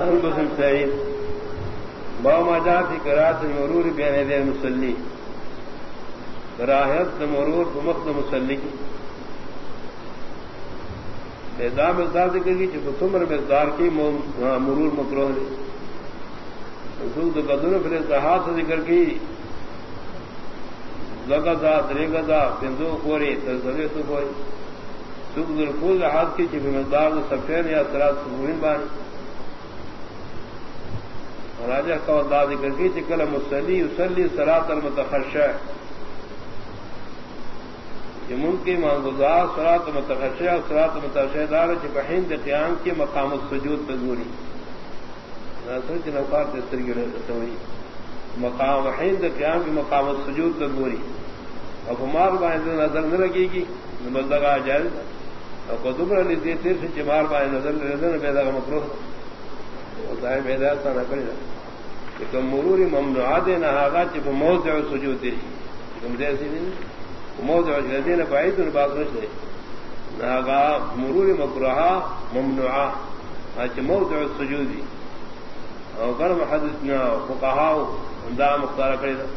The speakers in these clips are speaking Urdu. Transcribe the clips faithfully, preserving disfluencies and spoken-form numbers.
بسم سعید باما جا فی قرات مرور بین یدی المصلی کراہت مرور بمقد مصلی کی ادا مقدار ذکر کی جب تمر مقدار کی مرور مکروہ ہے رسول قدر پھر اتحاد سے ذکر کی لگا درے گدا پندو کوری تصویر تو کوئی سوق الفوز ہاتھ کی جب مقدار سفید یا سرات سبوین بانی راجہ کا اللہ ذکر کی چکل مصلی یصلی صلاۃ المتخشع یہ ممکن مانگزار صلاۃ المتخشع صلاۃ المتخشع دار بحین قیام کے مقام السجود تذوری سوچ نوکار تستر کی رسوئی مقام بحین قیام کے مقام السجود تذوری اب ہمار باندھ نظر نہ لگے گی بندگاہ جائز اور قدم علی تیر سے چمار باندھ نظر نظر پیدا کا مکروہ ہوتا ہے بیدار نہ کرے کہ مروری ممنوعات نہ آگا چپ موضع سجود تیری تم جیسی نہیں موضع جدین بعید ان بات رشتے نہ آگا مروری مکروہا ممنوعا اچ موضع سجودی اور گرم حدث نہ فقہاء اندا مختار کرے دا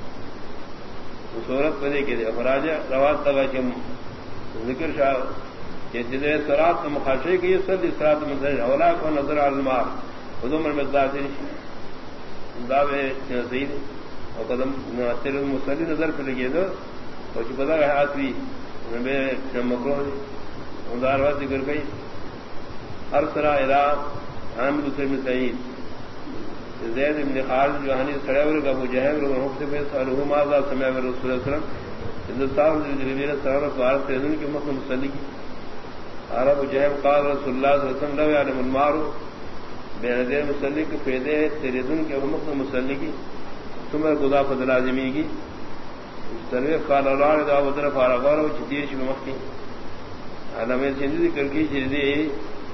صورت پدے کے دے فراجہ روات تگا چم ذکر شاہ کہ جدے صراط مخاشے کی صلی صراط منزل اولا کو نظر علی المار خودم المقدار تیری دعوے سید اور قدم تیرے مصلی نظر پہ لگے دو اور جو پتا ہے ہاتھ بھی میں مکروہ دار بات ذکر گئی ہر سرا الا عام دوسرے میں سعید زید ابن خالد جو ہنی سڑے ہوئے کا ابو جہل اور حب سے سالہ ماذا سمع رسول اللہ صلی اللہ علیہ وسلم ہندوستان میں جبیر سرور بارہ تیزن کے مخ مصلی کی عرب جہل قال رسول اللہ صلی اللہ علیہ وسلم لو یعلم المارو بین دیر مسلی کے فیدے تیرے دن کے حمق مسلی کی تمہیں گدا فضل لازمی کی ترویف قال اللہ دا وطن فارغار و چدیر شب مخی علم سندی ذکر کی جردی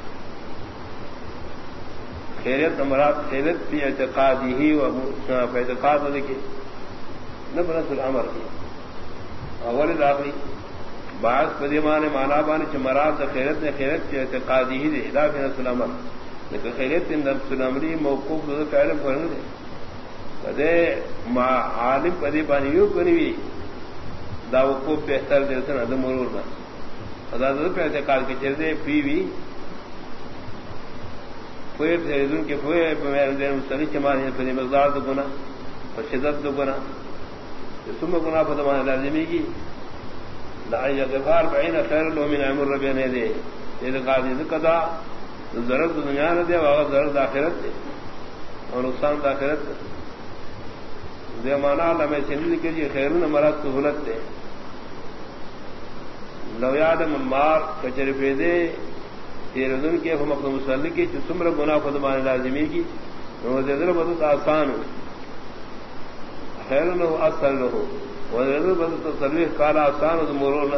خیریت امرات خیریت فی اعتقادی ہی و اعتقاد لکھی نبرس العمر کی اول داخلی بعض قدیمان مانا بانی چھ مرات دا خیریت نے خیریت فی اعتقادی ہی دے ادا فی نفس العمر لیکن خیریت نفس العمری موقوف دو فعل فرن دے کدے ما عالم پدی بانی یو کنی وی دا وقوف بہتر دے سن ادم مرور نہ ادا دو پہ اعتقاد کے چردے پی وی فوئے دن کے فوئے دے مسلی چمانی پدی مقدار دو گنا اور شدت دو گنا ثم گنا فدمان لازمی کی لا یغفار بعین خیر له من امر ربنا دے اعتقاد قضا ضرورت دنیا نہ دے واغ ضرورت آخرت دے اور نقصان آخرت دے مانا لمے سندھ کے جی خیرون مراد سہولت دے لو یعلم المار کچر پیدے تیرے دن کے مقد مسلی کی سمر گناہ فدمان لازمی کی وزر بدت آسان خیر لہو اثر لہو وزر بدت تصریح کالا آسان و مرور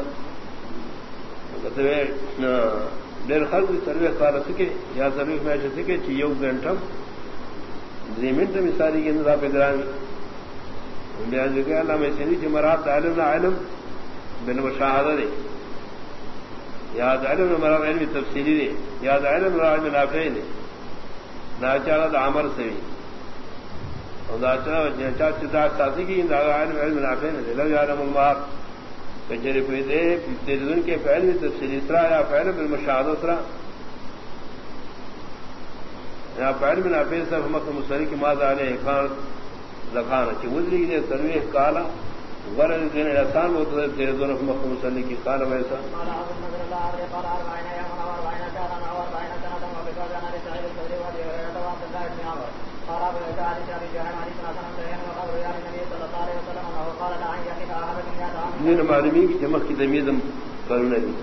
دیر خلق سروے کار سکے یا سروے میں ایسے سکے چی یو گھنٹم دی منٹ مثالی کی اندازہ پیدرانی بیان ذکر اللہ میں سنی چی مرات علم نا علم بن مشاہدہ دے یاد علم نا مرات علم تفصیلی دے یاد علم نا علم نافعی دے ناچارہ دا عمر سوی اور دا چاہ چاہ ساسی کی اندازہ علم علم نافعی دے لو یعلم المار کجری پیدے تیرے دن کے فعل میں تفصیل اسرا یا فعل بالمشاہدہ اسرا یا فعل میں نافع صرف مقت مصری کی ماذا علیہ خان لکھانا چی وزری دے تنویح کالا ورد دین احسان ہوتا ہے تیرے دن مقت مصری کی کالا ویسا من معلومی کی جمع کی تمیزم کرنے دی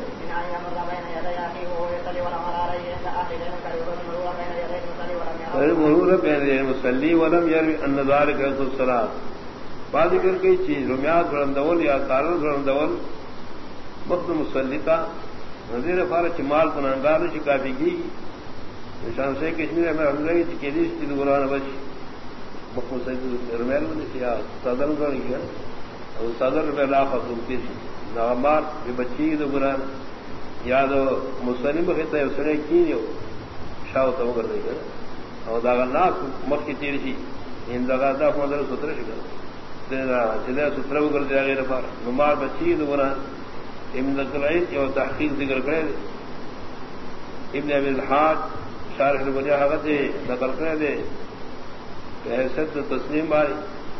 مرور بین المصلی ولم یروی ان ذلک یقصد الصلاۃ بعد ذکر کی چیز رمیات رندول یا قارن رندول مقد مصلی کا نظیر فارچ مال کنانگار شکافی کی نشان سے کشمیر میں ہم لگے کہ دیش کی دوران بچ مقد مصلی رمیل نے یا صدر نے کیا اور صدر پہ لاکھ روپے نامار یہ بچی تو قرآن یاد مسلم کہتا ہے اس نے کی شاہ تو کر دے گا اور داغ ناس مت کی تیر سی ان دگاتا مدر ستر چلے ستر کر دیا گیا پر نمار بچی دونا ابن ذکرائد اور تحقیق ذکر کرے ابن ابی الحاج شارح البریہ حقت نقل کرے دے کہ حیثیت تسلیم بھائی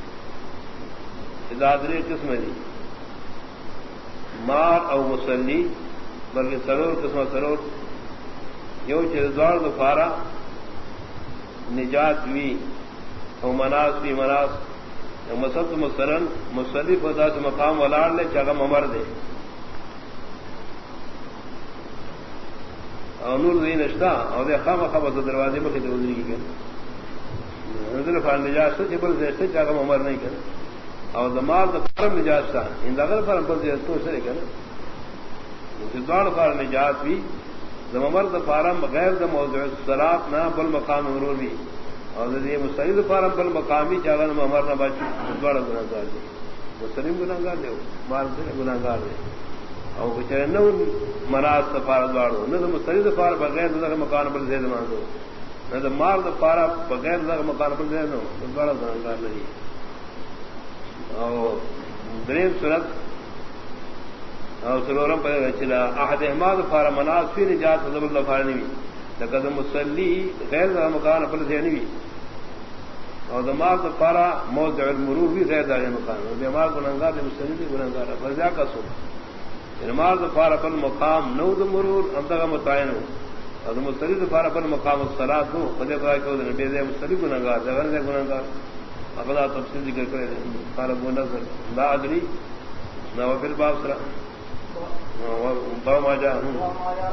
ادادری قسم دی مار او مسلی بلکہ سرور قسم سرور یو چردوار دفارا نجات وی او مناس وی مناس مسد مسرن مصدف ہوتا سے مقام ولاڑ لے چاگا ممر دے اور نور دین اشتا اور دے خام خام دروازے میں خطر ادری کی گئے نظر فار نجات سے چپل سے چاگا ممر نہیں کرے اور دماغ دا فرم نجات تھا ان داغل فرم پر سے تو سے کرے دوار فار نجات بھی دمر دا فارم بغیر دا موضوع الصلاۃ نہ بل مقام مرور بھی اور یہ مستعد فارم بل مقامی چاغن ممر نہ بچ دوڑ گناہگار دے مسلم گناہگار دے مار سے گناہگار دے اور کچھ نہ مناس فار دوڑو نہ مستعد فار بغیر دا مقام پر زید مان دو نہ مار دا فار بغیر دا مقام پر زید نو دوڑ گناہگار نہیں اور دریم صورت اور سرورم پر چلا احد احمد فار مناس فی نجات حزب اللہ فارنی لقد مسلی غیر مکان پر زینوی اور دماغ فارا موضع المرور بھی غیر دار مکان اور بیمار گناہگار دے مسلی بھی گناہگار فرضا کا سو نماز فارا پر مقام نو د مرور انتگا متعین ہو اور مسلی فارا پر مقام الصلاۃ ہو خدا خدا کو نبی دے مسلی گناہگار دے غیر گناہگار اپنا تفصیل ذکر کرے فارا نظر لا ادری نہ وہ پھر باب سرا وہ ما جاء